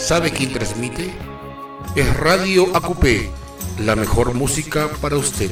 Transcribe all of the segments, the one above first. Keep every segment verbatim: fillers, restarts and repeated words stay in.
¿Sabe quién transmite? Es Radio A Q P, la mejor música para usted.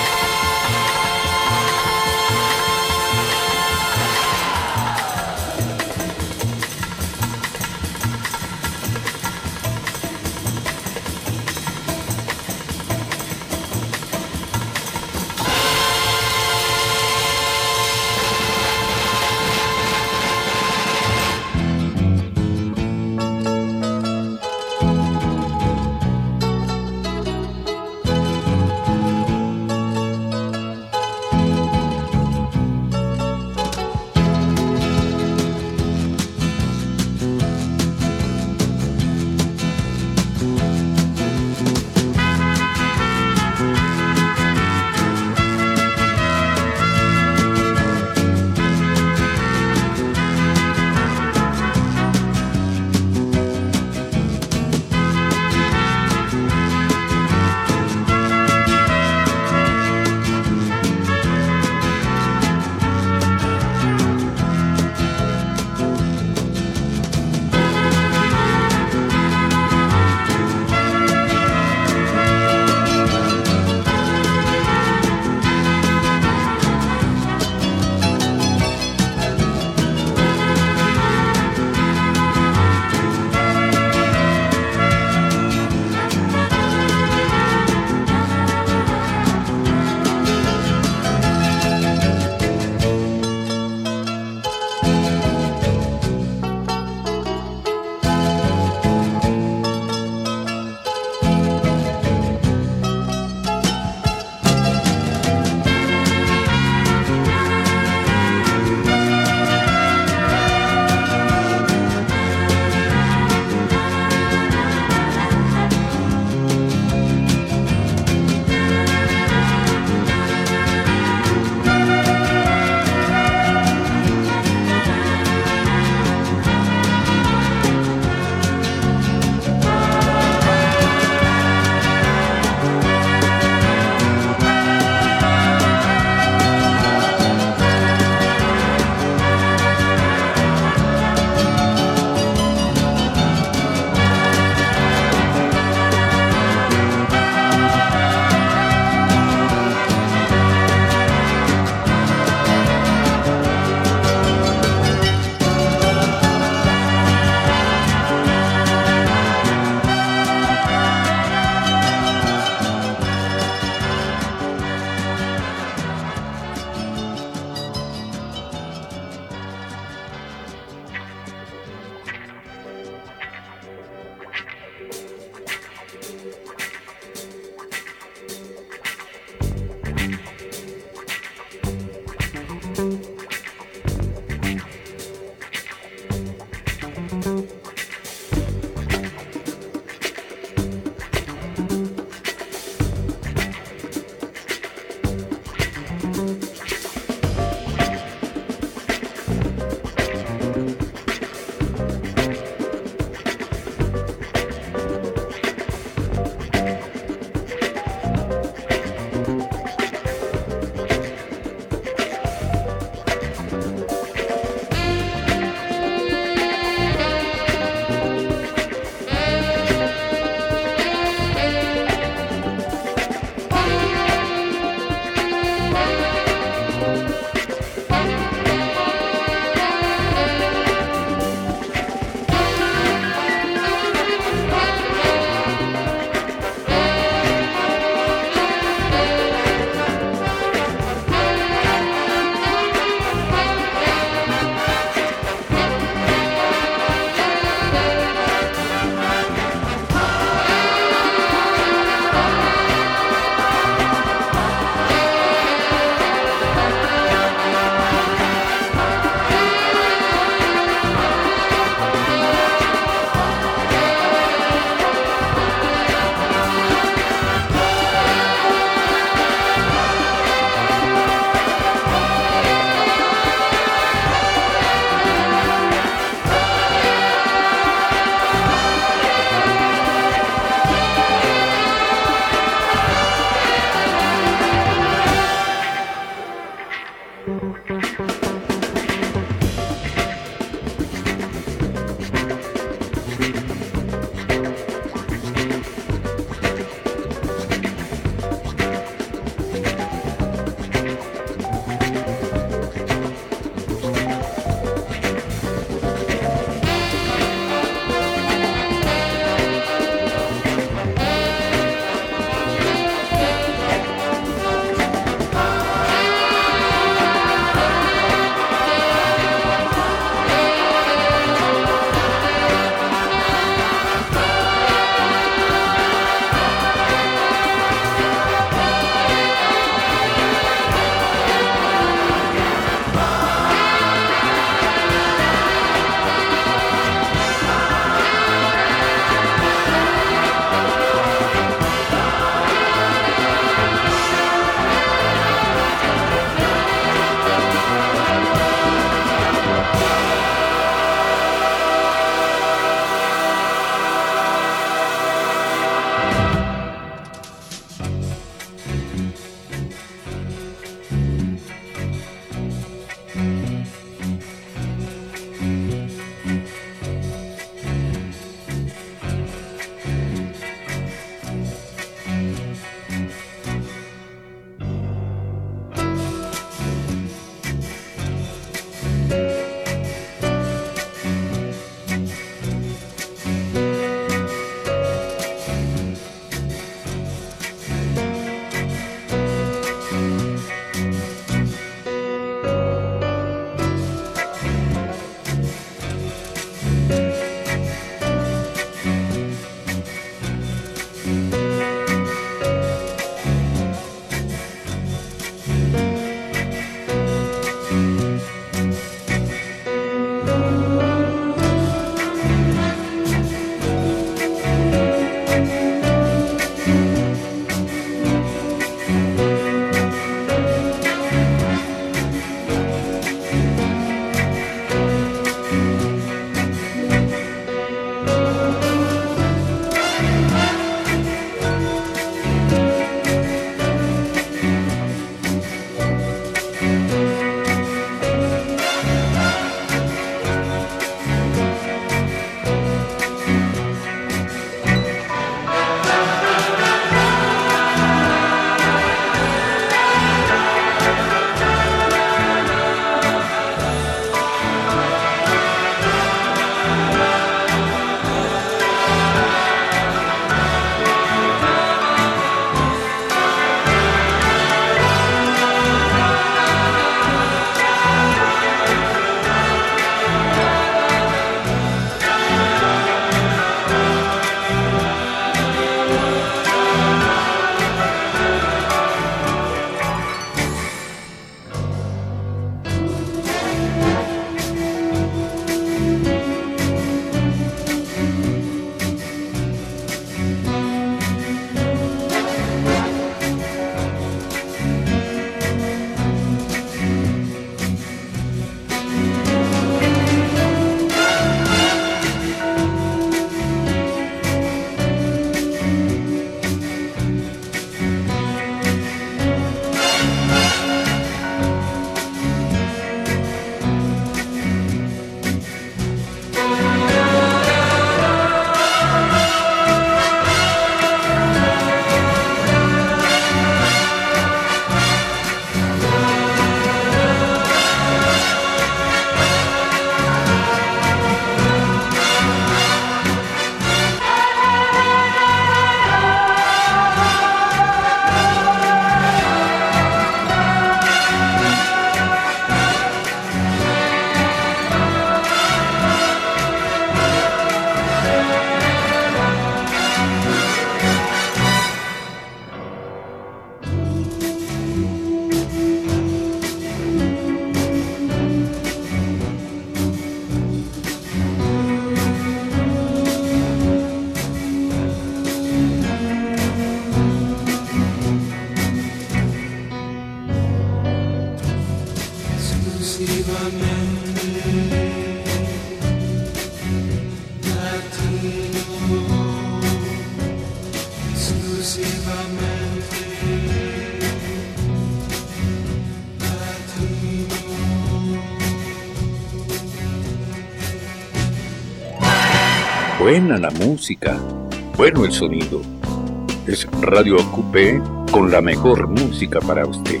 Buena la música, bueno el sonido. Es Radio Acupé con la mejor música para usted.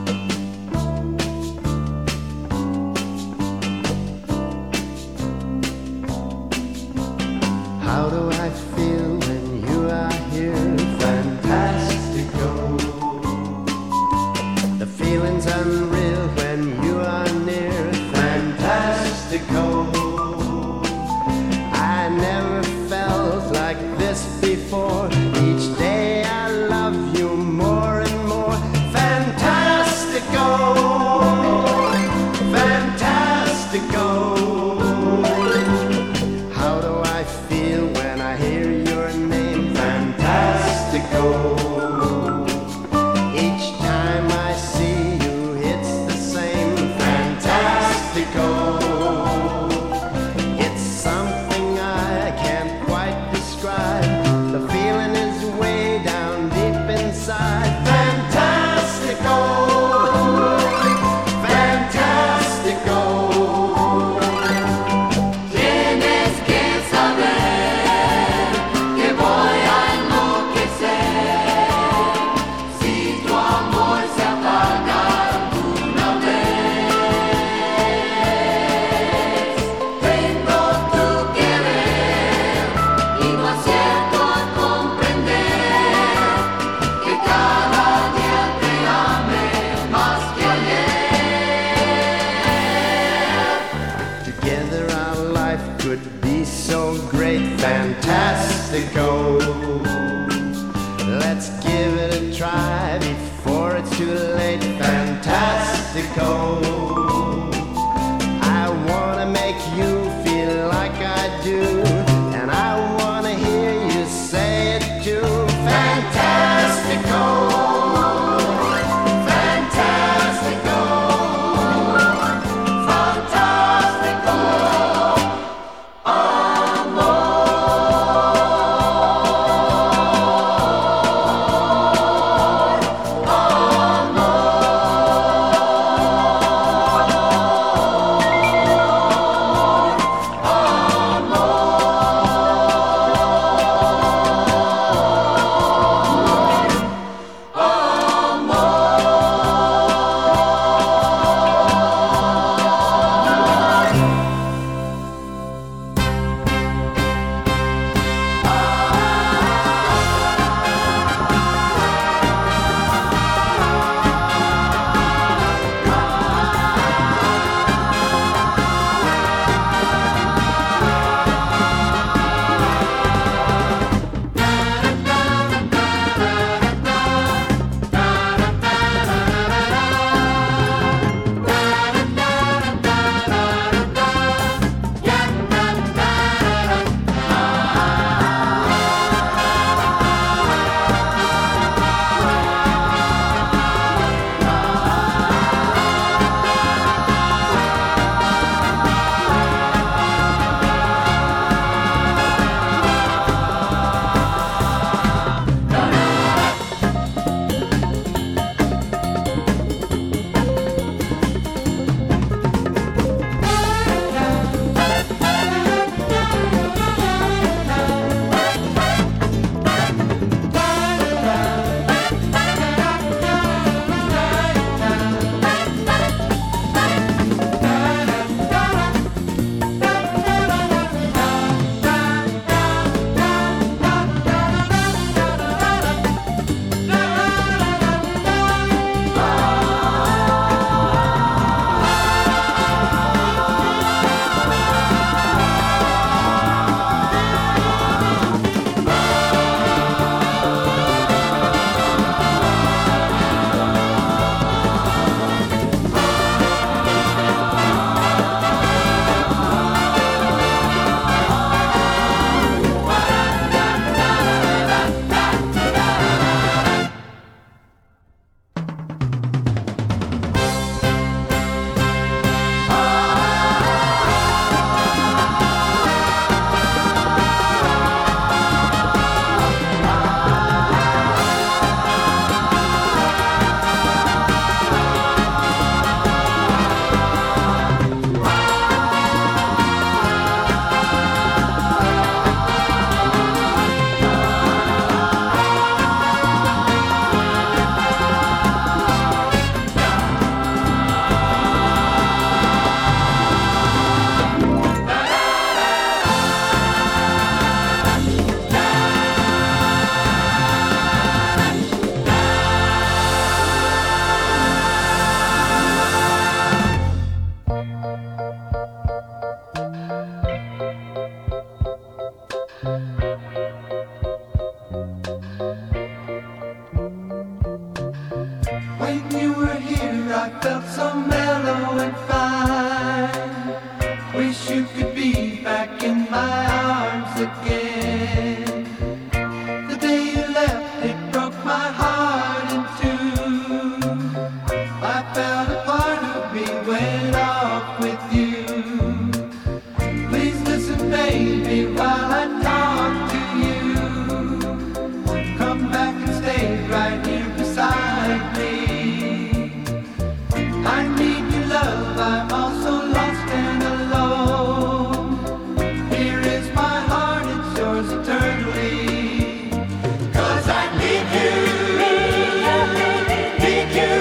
How do I feel when you are here? Fantastico. The feeling's unreal when you are near. Fantastico. I never felt like this before. Each day I love you more and more. Fantastico. Fantastico. Each time I see you, it's the same. Fantastico. It's something I can't quite describe. The feeling is way down deep inside. Fantastico. Fantastico. Tienes que saber que voy a Fantastico. Let's give it a try before it's too late. Fantastico. I wanna make you feel like I do, and I wanna hear you say it too. Fantastico. my arms again. The day you left, it broke my heart in two. I felt a part of me went off with you. Please listen, baby, while I talk to you. Come back and stay right here beside me. I need your love, I'm also lost and alone. Here is my heart, it's yours eternally. 'Cause I need you, need you, need you,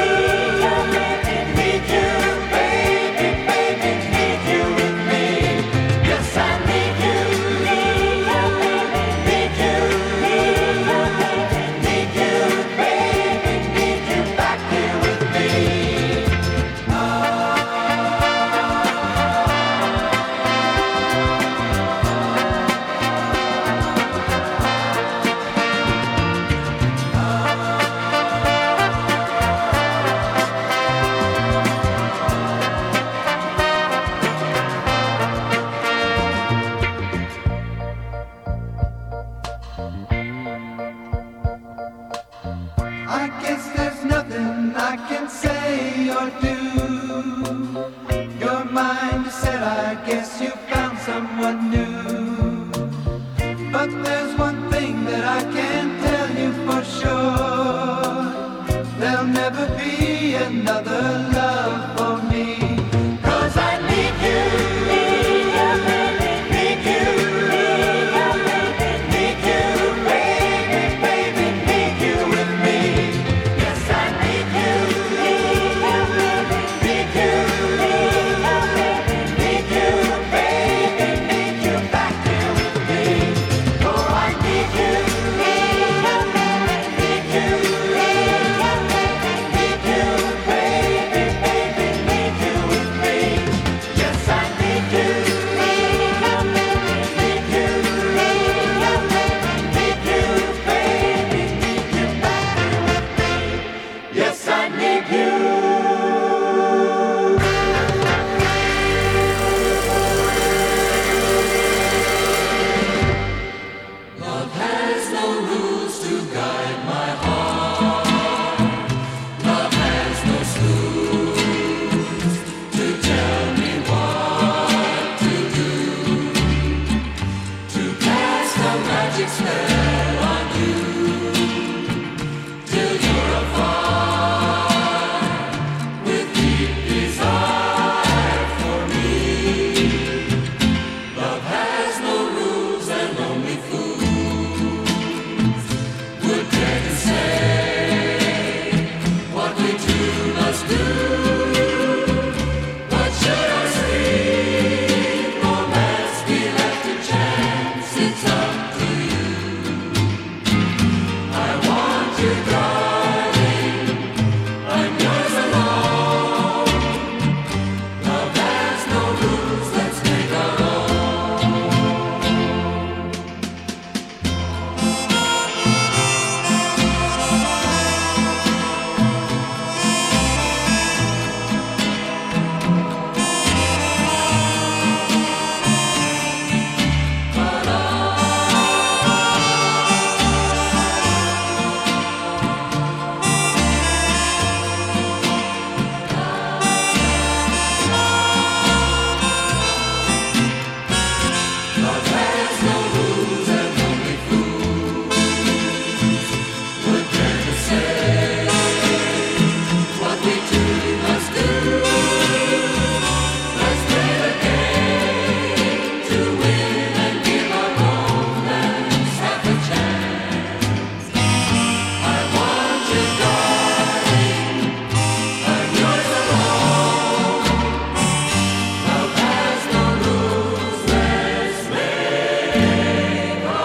baby, baby, need you with me. Yes, I need you, need you, need you, need you, baby, need you back here with me. I guess there's nothing I can say or do. Your mind is set, I guess you found someone new. But there's one thing that I can tell you for sure. There'll never be another love for me. 'Cause I need you, need you, need you, need you, baby, baby, need you with me. Yes, I need you, need you, need you, need you, baby, need you back here with me. Oh, I need you, need you, need you, need you, baby, baby, need you with me. Yes, I need you, need you, need you, need you, baby, need you back here with me. Yes, I need you. Love has no rules to guide my heart. Love has no clues to tell me what to do. To cast a magic spell on you till you're afire with deep desire for me. Love has no rules and only fools would dare to say what we two must do. But should our sweet romance be left to chance, it's up to you. I want you, darling, I'm yours alone. Love has no rules, let's make our own. Love has no rules and only fools would dare to say what we two must do. Let's play the game to win and give our romance half a chance. I want you, darling, I'm yours alone. Love has no rules, let's make our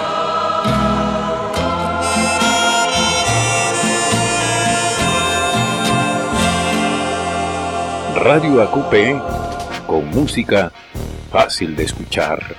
Radio A Q P con música fácil de escuchar.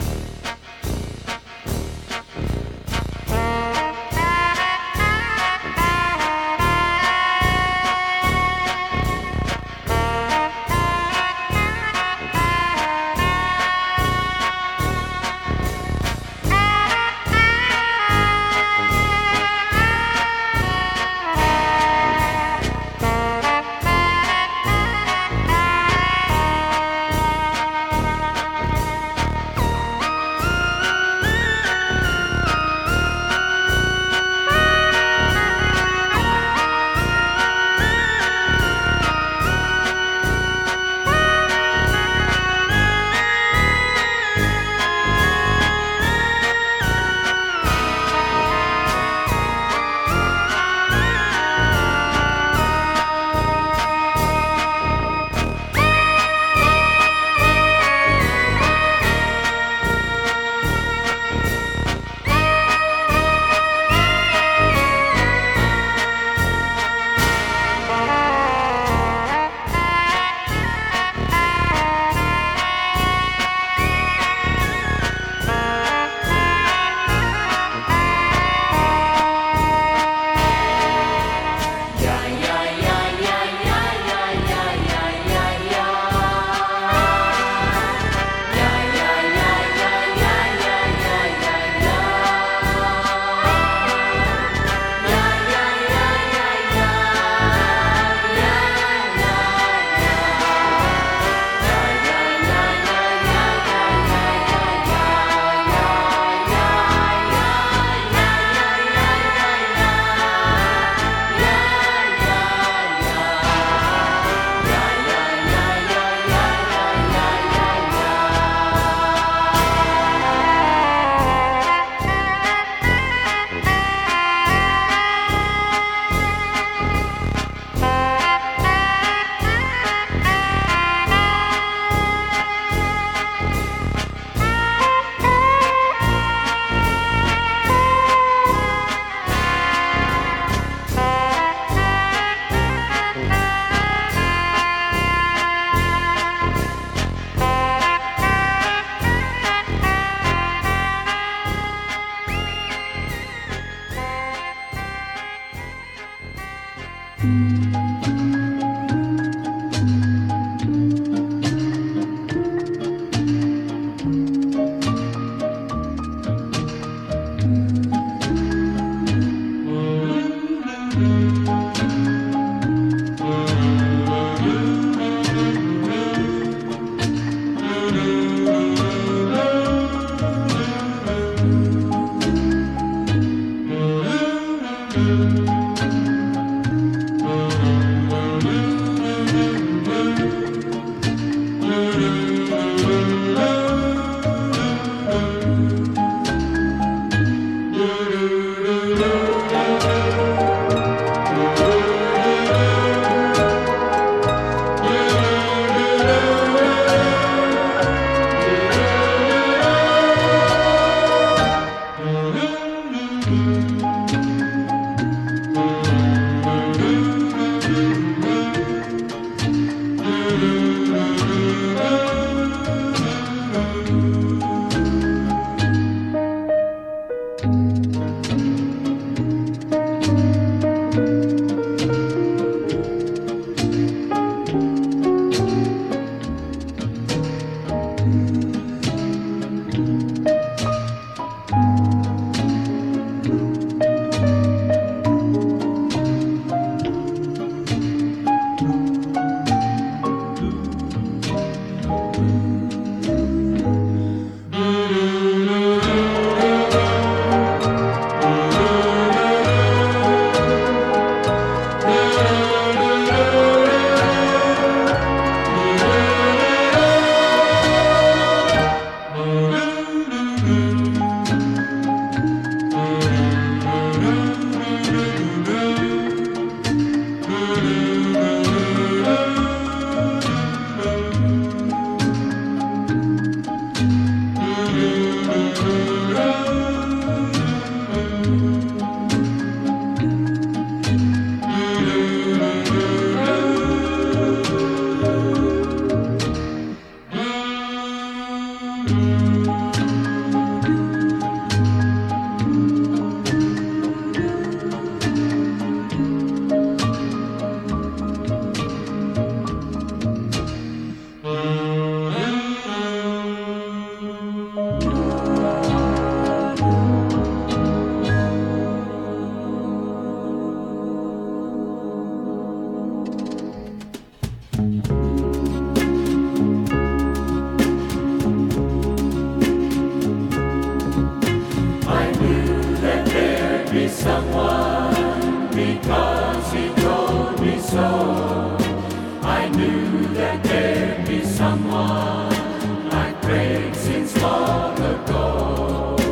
ago.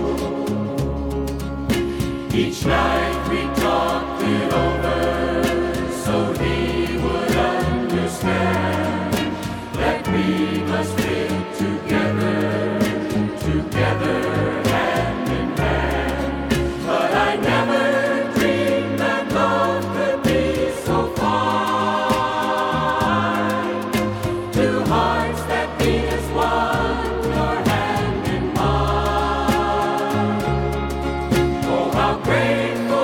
Each night we talked it over so he would understand that we must live together, together hand in hand. But I never dreamed that love could be so fine. Two hearts that beat as one, your hand in mine. Oh, how grateful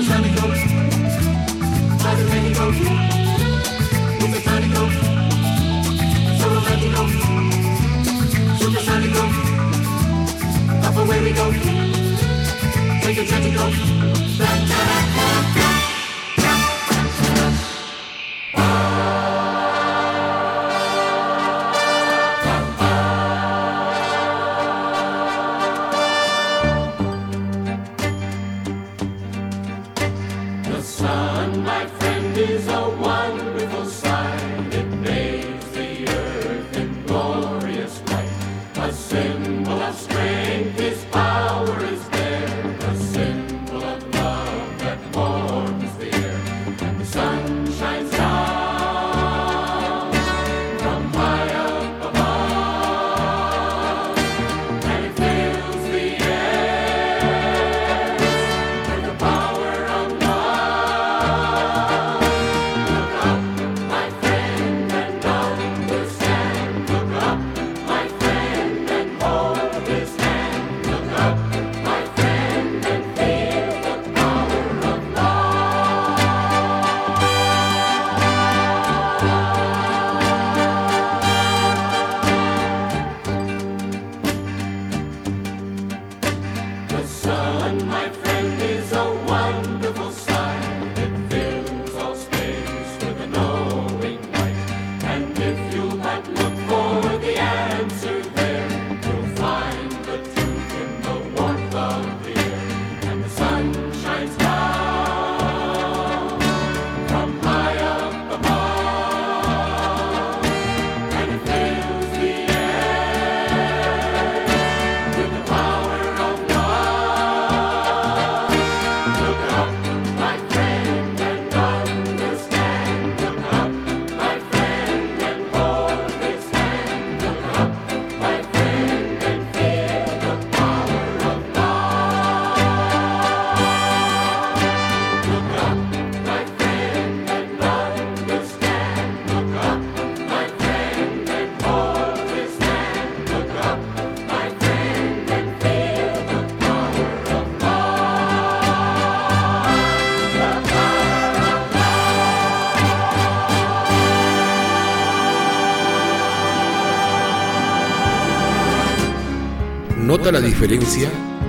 ¿Nota la diferencia?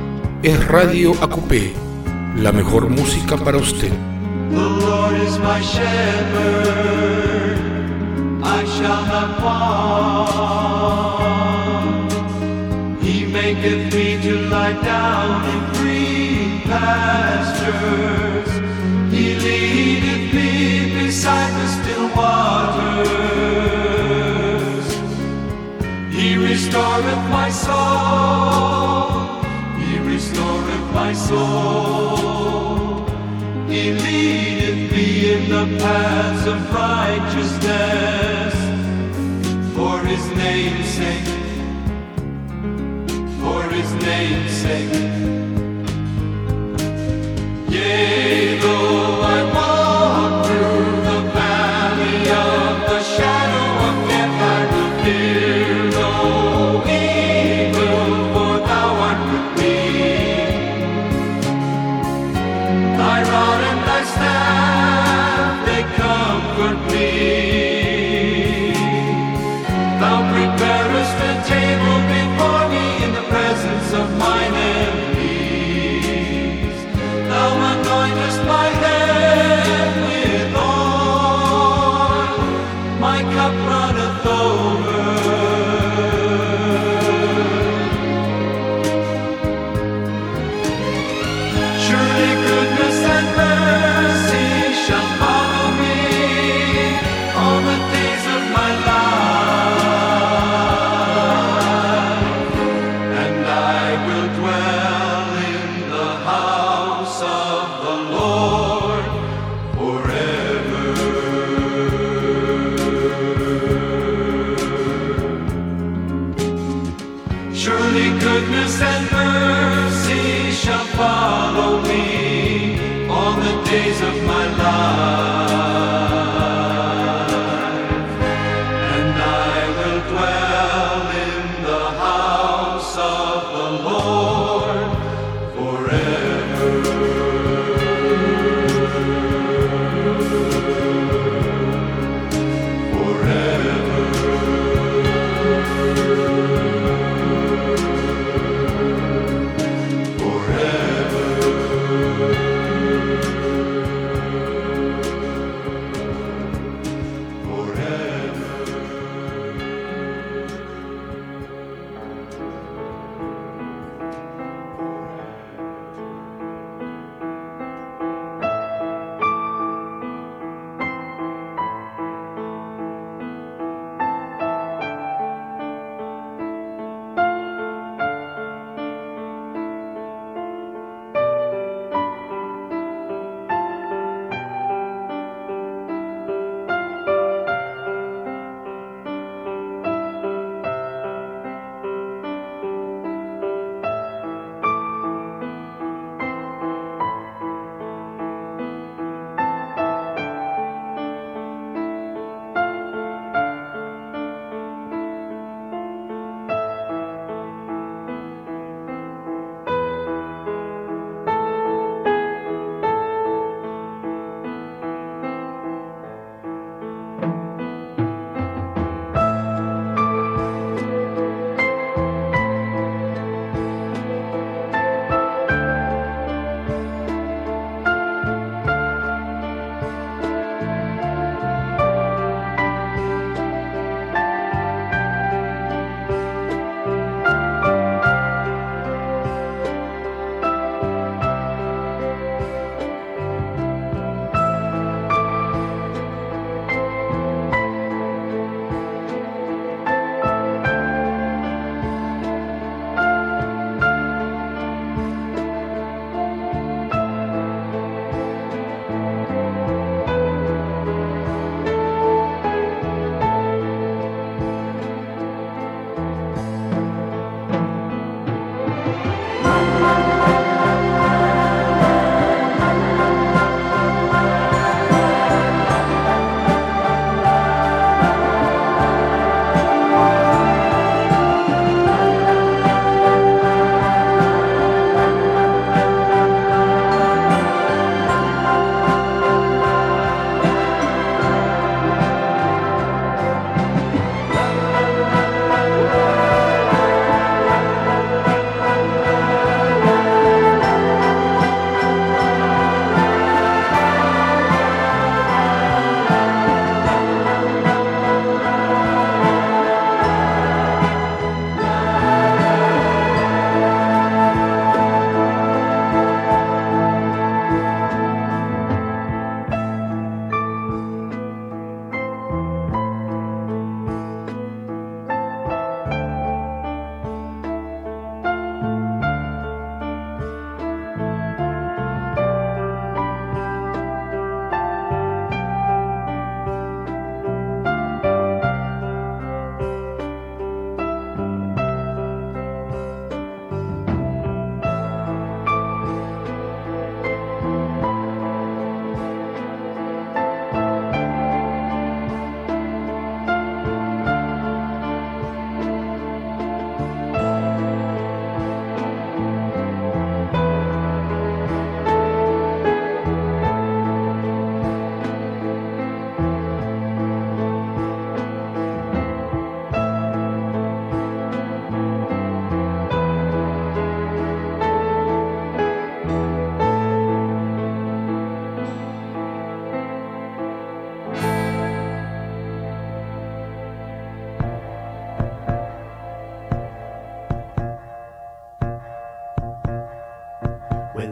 Es Radio A Q P, la mejor música para usted. The Lord is my shepherd, I shall not want. He maketh me to lie down in green pastures. He leadeth me beside the still waters. He restoreth my soul. He restoreth my soul. He leadeth me in the paths of righteousness for his name's sake, for his name's sake. Yea, though I walk through the valley of the shadow of death, I will fear no evil, for thou art with me. Thy rod and thy staff, they comfort me. Thou preparest a table before me in the presence of mine enemies. Thou anointest my head with oil, my cup runneth over. Surely goodness and mercy shall follow me all the days of my life, and I will dwell in the house of the Lord forever. Surely goodness and mercy shall follow me all the days of my life, and I will dwell in the house of the Lord forever.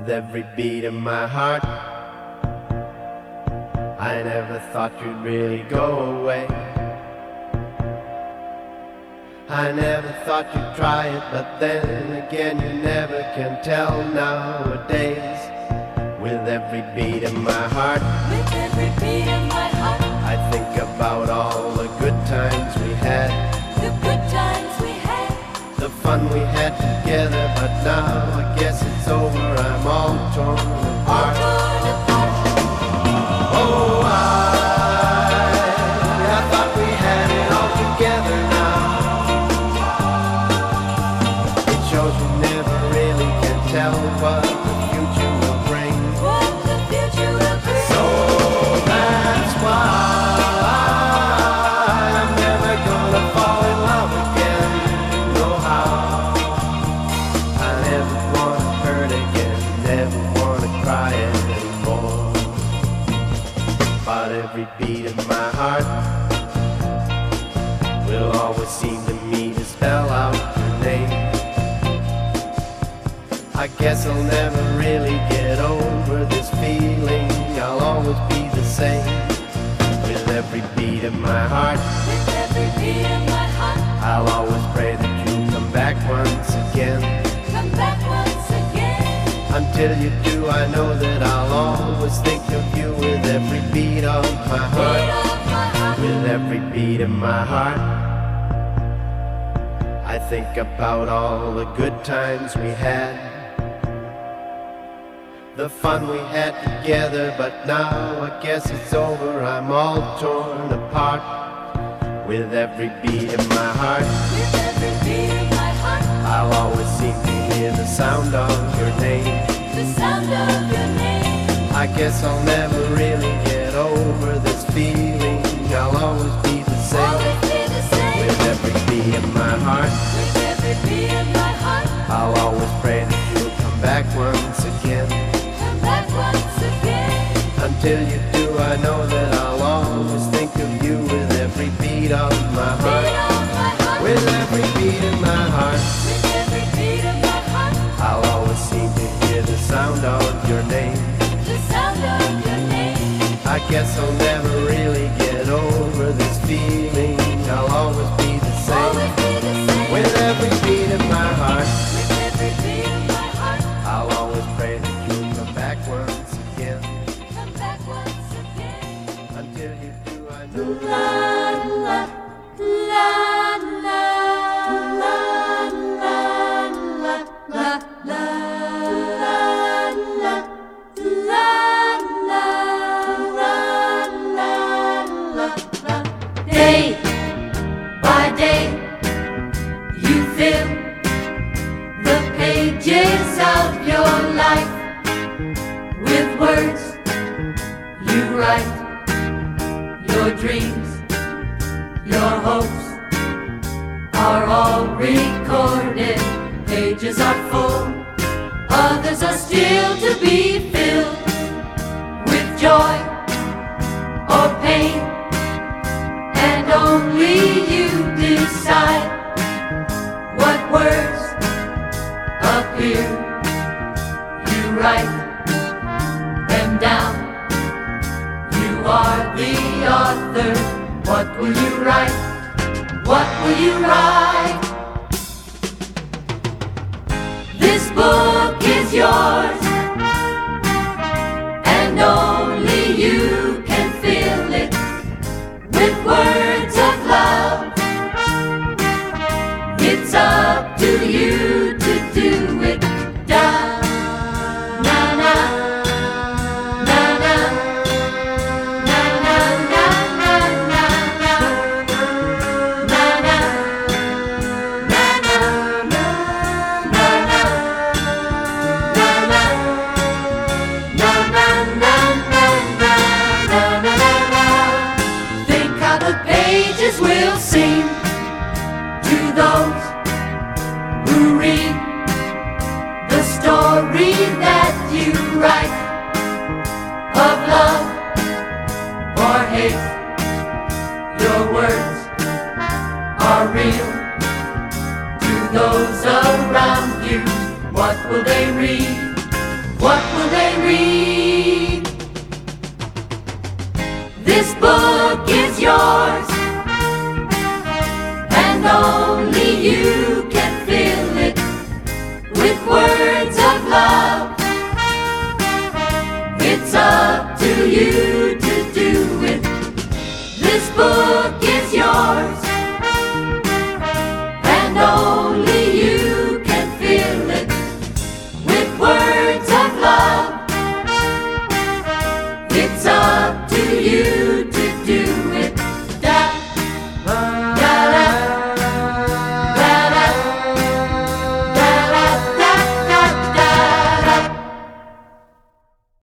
every beat of my heart. I never thought you'd really go away. I never thought you'd try it, but then again you never can tell nowadays. With every beat of my heart, With every beat of my heart, I think about all the good times we had, the good times we had, the fun we had together. But now I guess it's over, I'm all torn apart. torn apart. Oh, I, I thought we had it all together now. It shows you never really can tell what the future will bring. What the future will bring. So that's why I'm never gonna fall in love again. No how. I never wanna hurt again, never wanna cry anymore. But every beat of my heart will always seem to me to spell out your name. I guess I'll never really get over this feeling. I'll always be the same. With every beat of my heart, With every beat of my heart, I'll always pray that you'll come back once again. come back once again. Until you do, I know that I'll always think of you. With every beat of my Beat heart, of my heart, with every beat of my heart, I think about all the good times we had, the fun we had together. But now I guess it's over, I'm all torn apart. With every beat of my heart, with every beat of my heart, I'll always seem to hear the sound of your name. the sound of your name. I guess I'll never really get over this feeling. I'll always be the same. Always be the same. With every beat of my heart, With every beat of my heart, I'll always pray that you'll come back once again. come back once again. Until you do, I know that I'll always think of you. With every beat of my Beat heart, of my heart, with every beat of my heart, with every beat of my heart, I'll always seem to hear the sound of your name. the sound of your name. I guess I'll never really get over this feeling. I'll always be the same. Always be the same. With every beat of my heart, With every beat of my heart, I'll always pray that you'll come back once again. come back once again. Until you do, I know La la la la la la la la la la la la. Day by day, you fill the pages of your life with words you write. Your dreams, your hopes are all recorded. Pages are full, others are still to be filled with joy or pain, and only you decide what words appear. You write them down. You are the author. What will you write? What will you write? This book is yours, and only you can fill it with words of love. It's up to you to do it. Da na na na na. Na na This book is yours, and only you can fill it with words of love. It's up to you to do it. This book is yours, and only you can fill it with words of love. It's up to you